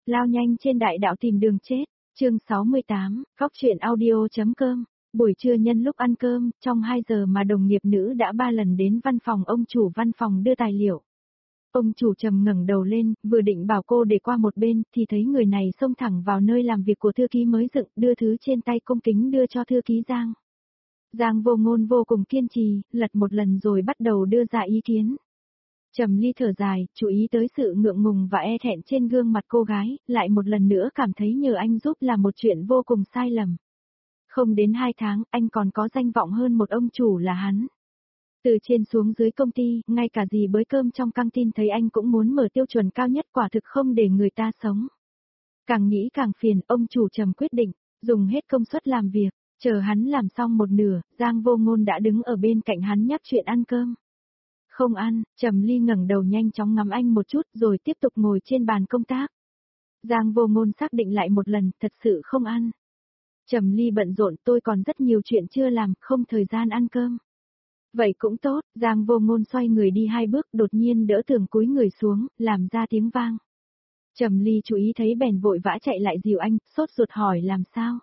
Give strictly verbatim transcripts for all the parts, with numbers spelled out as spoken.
Lao nhanh trên đại đạo tìm đường chết, chương sáu mươi tám, góc truyện audio.com. Buổi trưa nhân lúc ăn cơm, trong hai giờ mà đồng nghiệp nữ đã ba lần đến văn phòng ông chủ văn phòng đưa tài liệu. Ông chủ trầm ngẩng đầu lên, vừa định bảo cô để qua một bên, thì thấy người này xông thẳng vào nơi làm việc của thư ký mới dựng, đưa thứ trên tay cung kính đưa cho thư ký Giang. Giang Vô Ngôn vô cùng kiên trì, lật một lần rồi bắt đầu đưa ra ý kiến. Trầm Ly thở dài, chú ý tới sự ngượng ngùng và e thẹn trên gương mặt cô gái, lại một lần nữa cảm thấy nhờ anh giúp là một chuyện vô cùng sai lầm. Không đến hai tháng, anh còn có danh vọng hơn một ông chủ là hắn. Từ trên xuống dưới công ty, ngay cả gì bới cơm trong căng tin thấy anh cũng muốn mở tiêu chuẩn cao nhất, quả thực không để người ta sống. Càng nghĩ càng phiền, ông chủ Trầm quyết định, dùng hết công suất làm việc, chờ hắn làm xong một nửa, Giang Vô Ngôn đã đứng ở bên cạnh hắn nhắc chuyện ăn cơm. Không ăn, Trầm Ly ngẩng đầu nhanh chóng ngắm anh một chút rồi tiếp tục ngồi trên bàn công tác. Giang Vô Ngôn xác định lại một lần, thật sự không ăn. Trầm Ly bận rộn, tôi còn rất nhiều chuyện chưa làm, không thời gian ăn cơm. Vậy cũng tốt, Giang Vô Ngôn xoay người đi hai bước, đột nhiên đỡ tường cúi người xuống, làm ra tiếng vang. Trầm Ly chú ý thấy bèn vội vã chạy lại dìu anh, sốt ruột hỏi làm sao.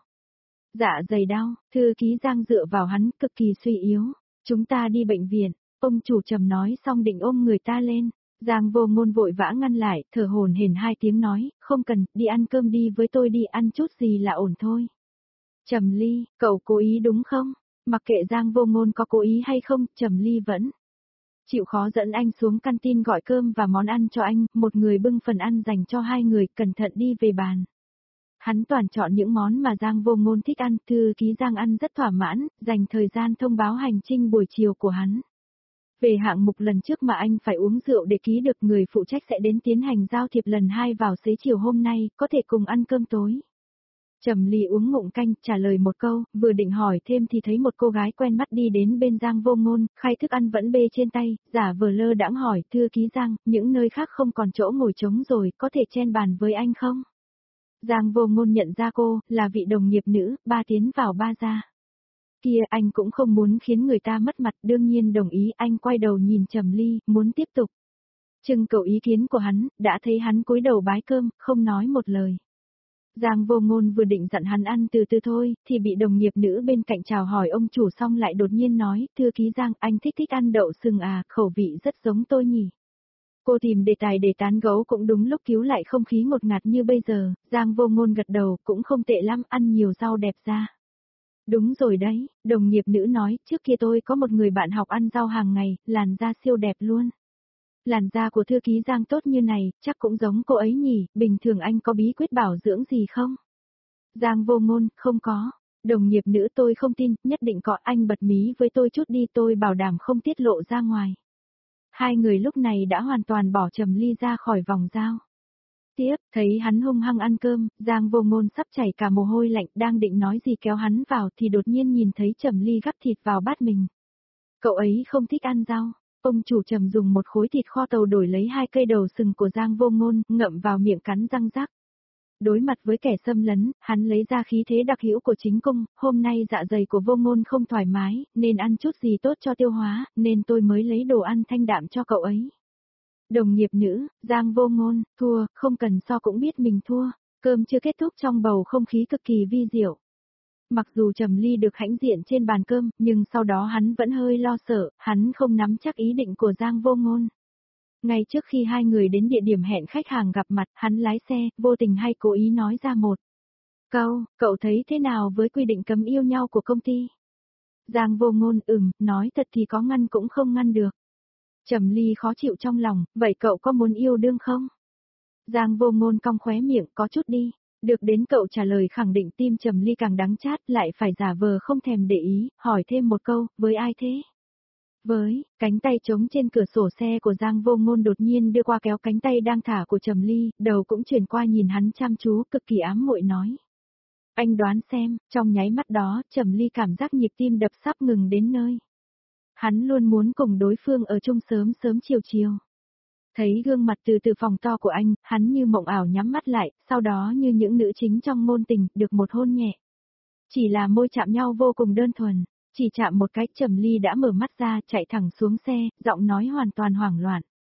Dạ dày đau, thư ký Giang dựa vào hắn, cực kỳ suy yếu. Chúng ta đi bệnh viện. Ông chủ Trầm nói xong định ôm người ta lên. Giang Vô Ngôn vội vã ngăn lại, thở hổn hển hai tiếng nói, không cần, đi ăn cơm đi với tôi đi, ăn chút gì là ổn thôi. Trầm Ly, cậu cố ý đúng không? Mặc kệ Giang Vô Ngôn có cố ý hay không, Trầm Ly vẫn chịu khó dẫn anh xuống canteen gọi cơm và món ăn cho anh, một người bưng phần ăn dành cho hai người, cẩn thận đi về bàn. Hắn toàn chọn những món mà Giang Vô Ngôn thích ăn, thư ký Giang ăn rất thỏa mãn, dành thời gian thông báo hành trình buổi chiều của hắn. Về hạng mục lần trước mà anh phải uống rượu để ký được, người phụ trách sẽ đến tiến hành giao thiệp lần hai vào xế chiều hôm nay, có thể cùng ăn cơm tối. Trầm Ly uống ngụm canh, trả lời một câu, vừa định hỏi thêm thì thấy một cô gái quen mắt đi đến bên Giang Vô Ngôn, khay thức ăn vẫn bê trên tay, giả vờ lơ đãng hỏi, thư ký Giang, những nơi khác không còn chỗ ngồi trống rồi, có thể chen bàn với anh không? Giang Vô Ngôn nhận ra cô, là vị đồng nghiệp nữ, ba tiến vào ba ra. Kia, anh cũng không muốn khiến người ta mất mặt, đương nhiên đồng ý, anh quay đầu nhìn Trầm Ly, muốn tiếp tục trưng cầu ý kiến của hắn, đã thấy hắn cúi đầu bái cơm, không nói một lời. Giang Vô Ngôn vừa định dặn hắn ăn từ từ thôi, thì bị đồng nghiệp nữ bên cạnh chào hỏi ông chủ xong lại đột nhiên nói, thư ký Giang, anh thích thích ăn đậu sừng à, khẩu vị rất giống tôi nhỉ. Cô tìm đề tài để tán gẫu cũng đúng lúc, cứu lại không khí ngột ngạt như bây giờ. Giang Vô Ngôn gật đầu, cũng không tệ lắm, ăn nhiều rau đẹp da. Đúng rồi đấy, đồng nghiệp nữ nói, trước kia tôi có một người bạn học ăn rau hàng ngày, làn da siêu đẹp luôn. Làn da của thư ký Giang tốt như này, chắc cũng giống cô ấy nhỉ, bình thường anh có bí quyết bảo dưỡng gì không? Giang Vô Ngôn, không có. Đồng nghiệp nữ, tôi không tin, nhất định có, anh bật mí với tôi chút đi, tôi bảo đảm không tiết lộ ra ngoài. Hai người lúc này đã hoàn toàn bỏ Trầm Ly ra khỏi vòng giao. Tiếp, thấy hắn hung hăng ăn cơm, Giang Vô Ngôn sắp chảy cả mồ hôi lạnh, đang định nói gì kéo hắn vào thì đột nhiên nhìn thấy Trầm Ly gắp thịt vào bát mình. Cậu ấy không thích ăn rau. Ông chủ Trầm dùng một khối thịt kho tàu đổi lấy hai cây đầu sừng của Giang Vô Ngôn, ngậm vào miệng cắn răng rắc. Đối mặt với kẻ xâm lấn, hắn lấy ra khí thế đặc hữu của chính cung, hôm nay dạ dày của Vô Ngôn không thoải mái, nên ăn chút gì tốt cho tiêu hóa, nên tôi mới lấy đồ ăn thanh đạm cho cậu ấy. Đồng nghiệp nữ, Giang Vô Ngôn, thua, không cần so cũng biết mình thua, cơm chưa kết thúc trong bầu không khí cực kỳ vi diệu. Mặc dù Trầm Ly được hãnh diện trên bàn cơm, nhưng sau đó hắn vẫn hơi lo sợ, hắn không nắm chắc ý định của Giang Vô Ngôn. Ngay trước khi hai người đến địa điểm hẹn khách hàng gặp mặt, hắn lái xe, vô tình hay cố ý nói ra một câu, cậu thấy thế nào với quy định cấm yêu nhau của công ty? Giang Vô Ngôn, ừm, nói thật thì có ngăn cũng không ngăn được. Trầm Ly khó chịu trong lòng, vậy cậu có muốn yêu đương không? Giang Vô Ngôn cong khóe miệng, có chút đi. Được đến cậu trả lời khẳng định, tim Trầm Ly càng đắng chát, lại phải giả vờ không thèm để ý, hỏi thêm một câu, với ai thế? Với, cánh tay trống trên cửa sổ xe của Giang Vô Ngôn đột nhiên đưa qua kéo cánh tay đang thả của Trầm Ly, đầu cũng chuyển qua nhìn hắn chăm chú, cực kỳ ám muội nói. Anh đoán xem, trong nháy mắt đó, Trầm Ly cảm giác nhịp tim đập sắp ngừng đến nơi. Hắn luôn muốn cùng đối phương ở chung sớm sớm chiều chiều. Thấy gương mặt từ từ phòng to của anh, hắn như mộng ảo nhắm mắt lại, sau đó như những nữ chính trong ngôn tình, được một hôn nhẹ. Chỉ là môi chạm nhau vô cùng đơn thuần, chỉ chạm một cái Trầm Ly đã mở mắt ra, chạy thẳng xuống xe, giọng nói hoàn toàn hoảng loạn.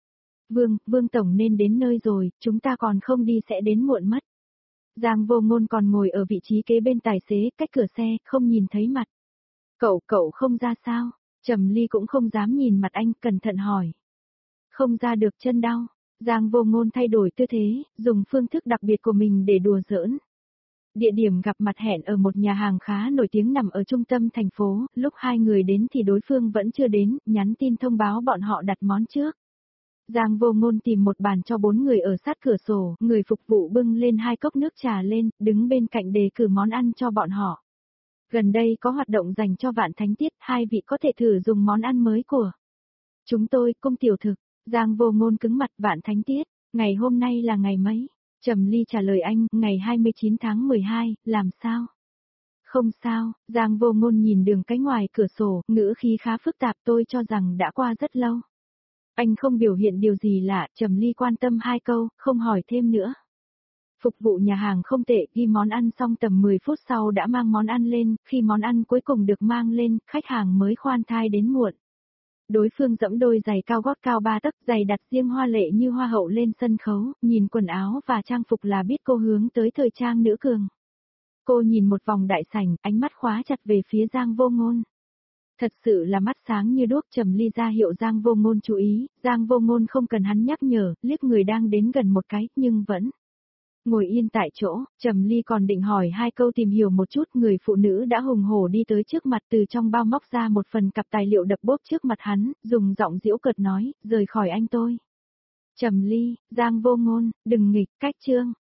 Vương, Vương Tổng nên đến nơi rồi, chúng ta còn không đi sẽ đến muộn mất. Giang Vô Ngôn còn ngồi ở vị trí kế bên tài xế, cách cửa xe, không nhìn thấy mặt. Cậu, cậu không ra sao? Trầm Ly cũng không dám nhìn mặt anh, cẩn thận hỏi. Không ra được, chân đau. Giang Vô Ngôn thay đổi tư thế, dùng phương thức đặc biệt của mình để đùa giỡn. Địa điểm gặp mặt hẹn ở một nhà hàng khá nổi tiếng nằm ở trung tâm thành phố, lúc hai người đến thì đối phương vẫn chưa đến, nhắn tin thông báo bọn họ đặt món trước. Giang Vô Ngôn tìm một bàn cho bốn người ở sát cửa sổ, người phục vụ bưng lên hai cốc nước trà lên, đứng bên cạnh đề cử món ăn cho bọn họ. Gần đây có hoạt động dành cho Vạn Thánh Tiết, hai vị có thể thử dùng món ăn mới của chúng tôi, cung tiểu thực. Giang Vô Ngôn cứng mặt. Vạn Thánh Tiết, ngày hôm nay là ngày mấy? Trầm Ly trả lời anh, ngày hai mươi chín tháng mười hai, làm sao? Không sao, Giang Vô Ngôn nhìn đường cái ngoài cửa sổ, ngữ khí khá phức tạp, tôi cho rằng đã qua rất lâu. Anh không biểu hiện điều gì lạ, Trầm Ly quan tâm hai câu, không hỏi thêm nữa. Phục vụ nhà hàng không tệ, ghi món ăn xong tầm mười phút sau đã mang món ăn lên, khi món ăn cuối cùng được mang lên, khách hàng mới khoan thai đến muộn. Đối phương dẫm đôi giày cao gót cao ba tấc, giày đặt riêng hoa lệ như hoa hậu lên sân khấu, nhìn quần áo và trang phục là biết cô hướng tới thời trang nữ cường. Cô nhìn một vòng đại sảnh, ánh mắt khóa chặt về phía Giang Vô Ngôn. Thật sự là mắt sáng như đuốc. Trầm Ly ra hiệu Giang Vô Ngôn chú ý, Giang Vô Ngôn không cần hắn nhắc nhở, liếc người đang đến gần một cái, nhưng vẫn ngồi yên tại chỗ. Trầm Ly còn định hỏi hai câu tìm hiểu một chút, người phụ nữ đã hùng hổ đi tới trước mặt, từ trong bao móc ra một phần cặp tài liệu đập bốp trước mặt hắn, dùng giọng giễu cợt nói, rời khỏi anh tôi. Trầm Ly, Giang Vô Ngôn, đừng nghịch, cách chương.